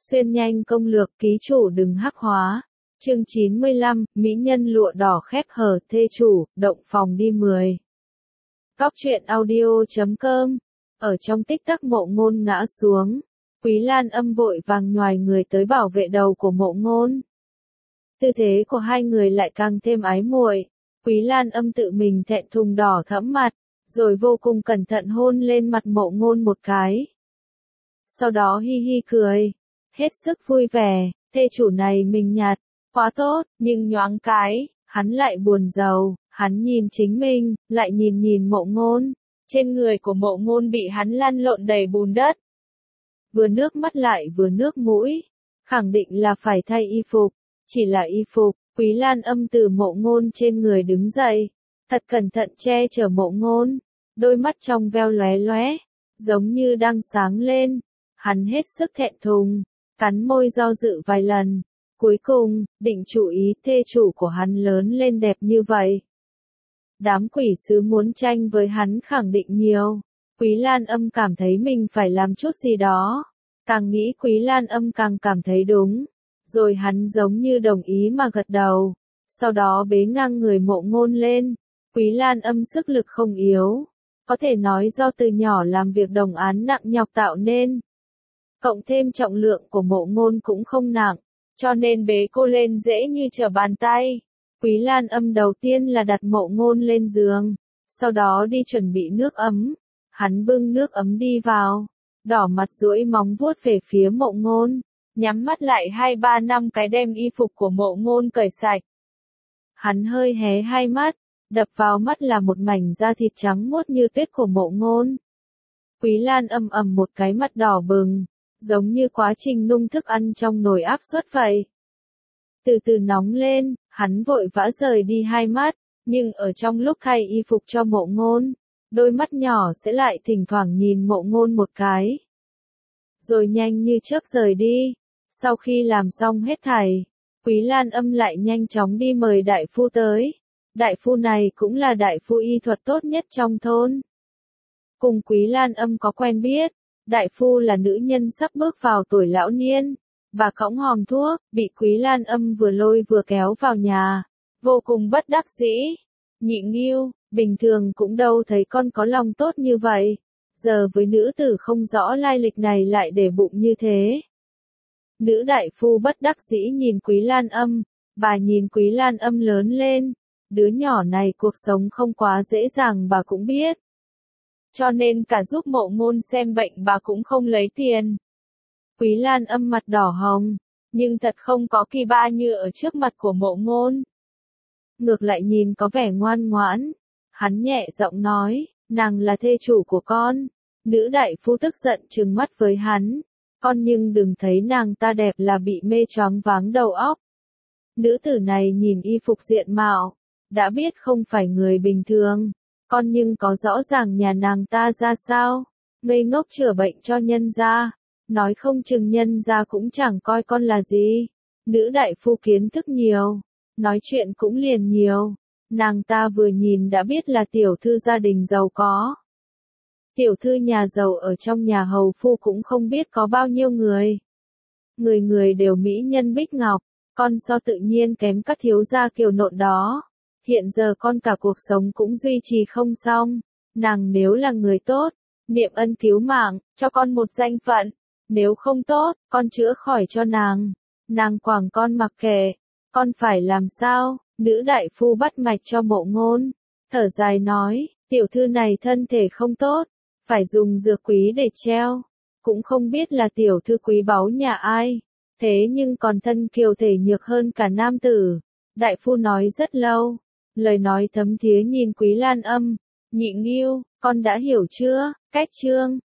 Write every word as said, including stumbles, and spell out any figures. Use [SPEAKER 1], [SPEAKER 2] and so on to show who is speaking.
[SPEAKER 1] Xuyên nhanh công lược ký chủ đừng hắc hóa. Chương chín mươi lăm, Mỹ nhân lụa đỏ khép hờ thê chủ, động phòng đi mười. Góc truyện audio chấm com. Ở trong tích tắc Mộ Ngôn ngã xuống. Quý Lan Âm vội vàng nhoài người tới bảo vệ đầu của Mộ Ngôn. Tư thế của hai người lại càng thêm ái muội. Quý Lan Âm tự mình thẹn thùng đỏ thẫm mặt, rồi vô cùng cẩn thận hôn lên mặt Mộ Ngôn một cái. Sau đó hi hi cười, hết sức vui vẻ, thê chủ này mình nhạt, quá tốt, nhưng nhoáng cái, hắn lại buồn rầu, hắn nhìn chính mình, lại nhìn nhìn Mộ Ngôn, trên người của Mộ Ngôn bị hắn lăn lộn đầy bùn đất. Vừa nước mắt lại vừa nước mũi, khẳng định là phải thay y phục, chỉ là y phục. Quý Lan Âm từ Mộ Ngôn trên người đứng dậy, thật cẩn thận che chở Mộ Ngôn, đôi mắt trong veo lóe lóe, giống như đang sáng lên. Hắn hết sức thẹn thùng, cắn môi do dự vài lần, cuối cùng, định chú ý thê chủ của hắn lớn lên đẹp như vậy. Đám quỷ sứ muốn tranh với hắn khẳng định nhiều, Quý Lan Âm cảm thấy mình phải làm chút gì đó, càng nghĩ Quý Lan Âm càng cảm thấy đúng, rồi hắn giống như đồng ý mà gật đầu, sau đó bế ngang người Mộ Ngôn lên. Quý Lan Âm sức lực không yếu, có thể nói do từ nhỏ làm việc đồng áng nặng nhọc tạo nên. Cộng thêm trọng lượng của Mộ Ngôn cũng không nặng, cho nên bế cô lên dễ như trở bàn tay. Quý Lan Âm đầu tiên là đặt Mộ Ngôn lên giường, sau đó đi chuẩn bị nước ấm. Hắn bưng nước ấm đi vào, đỏ mặt duỗi móng vuốt về phía Mộ Ngôn, nhắm mắt lại hai ba năm cái đem y phục của Mộ Ngôn cởi sạch. Hắn hơi hé hai mắt, đập vào mắt là một mảnh da thịt trắng muốt như tuyết của Mộ Ngôn. Quý Lan Âm ầm một cái mặt đỏ bừng, giống như quá trình nung thức ăn trong nồi áp suất vậy. Từ từ nóng lên, hắn vội vã rời đi hai mắt, nhưng ở trong lúc thay y phục cho Mộ Ngôn, đôi mắt nhỏ sẽ lại thỉnh thoảng nhìn Mộ Ngôn một cái. Rồi nhanh như chớp rời đi. Sau khi làm xong hết thảy, Quý Lan Âm lại nhanh chóng đi mời đại phu tới. Đại phu này cũng là đại phu y thuật tốt nhất trong thôn. Cùng Quý Lan Âm có quen biết, đại phu là nữ nhân sắp bước vào tuổi lão niên. Bà cõng hòm thuốc, bị Quý Lan Âm vừa lôi vừa kéo vào nhà, vô cùng bất đắc dĩ. Nhị Nghiêu, bình thường cũng đâu thấy con có lòng tốt như vậy, giờ với nữ tử không rõ lai lịch này lại để bụng như thế. Nữ đại phu bất đắc dĩ nhìn Quý Lan Âm, bà nhìn Quý Lan Âm lớn lên, đứa nhỏ này cuộc sống không quá dễ dàng bà cũng biết. Cho nên cả giúp Mộ Ngôn xem bệnh bà cũng không lấy tiền. Quý Lan Âm mặt đỏ hồng, nhưng thật không có kỳ ba như ở trước mặt của Mộ Ngôn. Ngược lại nhìn có vẻ ngoan ngoãn, hắn nhẹ giọng nói, nàng là thê chủ của con. Nữ đại phu tức giận trừng mắt với hắn, con nhưng đừng thấy nàng ta đẹp là bị mê choáng váng đầu óc. Nữ tử này nhìn y phục diện mạo, đã biết không phải người bình thường, con nhưng có rõ ràng nhà nàng ta ra sao, ngây ngốc chữa bệnh cho nhân gia, nói không chừng nhân gia cũng chẳng coi con là gì. Nữ đại phu kiến thức nhiều, nói chuyện cũng liền nhiều, nàng ta vừa nhìn đã biết là tiểu thư gia đình giàu có. Tiểu thư nhà giàu ở trong nhà hầu phu cũng không biết có bao nhiêu người. Người người đều mỹ nhân bích ngọc, con so tự nhiên kém các thiếu gia kiều nộn đó. Hiện giờ con cả cuộc sống cũng duy trì không xong, nàng nếu là người tốt, niệm ân cứu mạng, cho con một danh phận, nếu không tốt, con chữa khỏi cho nàng, nàng quảng con mặc kệ, con phải làm sao? Nữ đại phu bắt mạch cho Mộ Ngôn, thở dài nói, tiểu thư này thân thể không tốt, phải dùng dược quý để treo, cũng không biết là tiểu thư quý báu nhà ai, thế nhưng còn thân kiều thể nhược hơn cả nam tử. Đại phu nói rất lâu, lời nói thấm thía nhìn Quý Lan Âm, Nhị Nghiêu, con đã hiểu chưa? Cách chương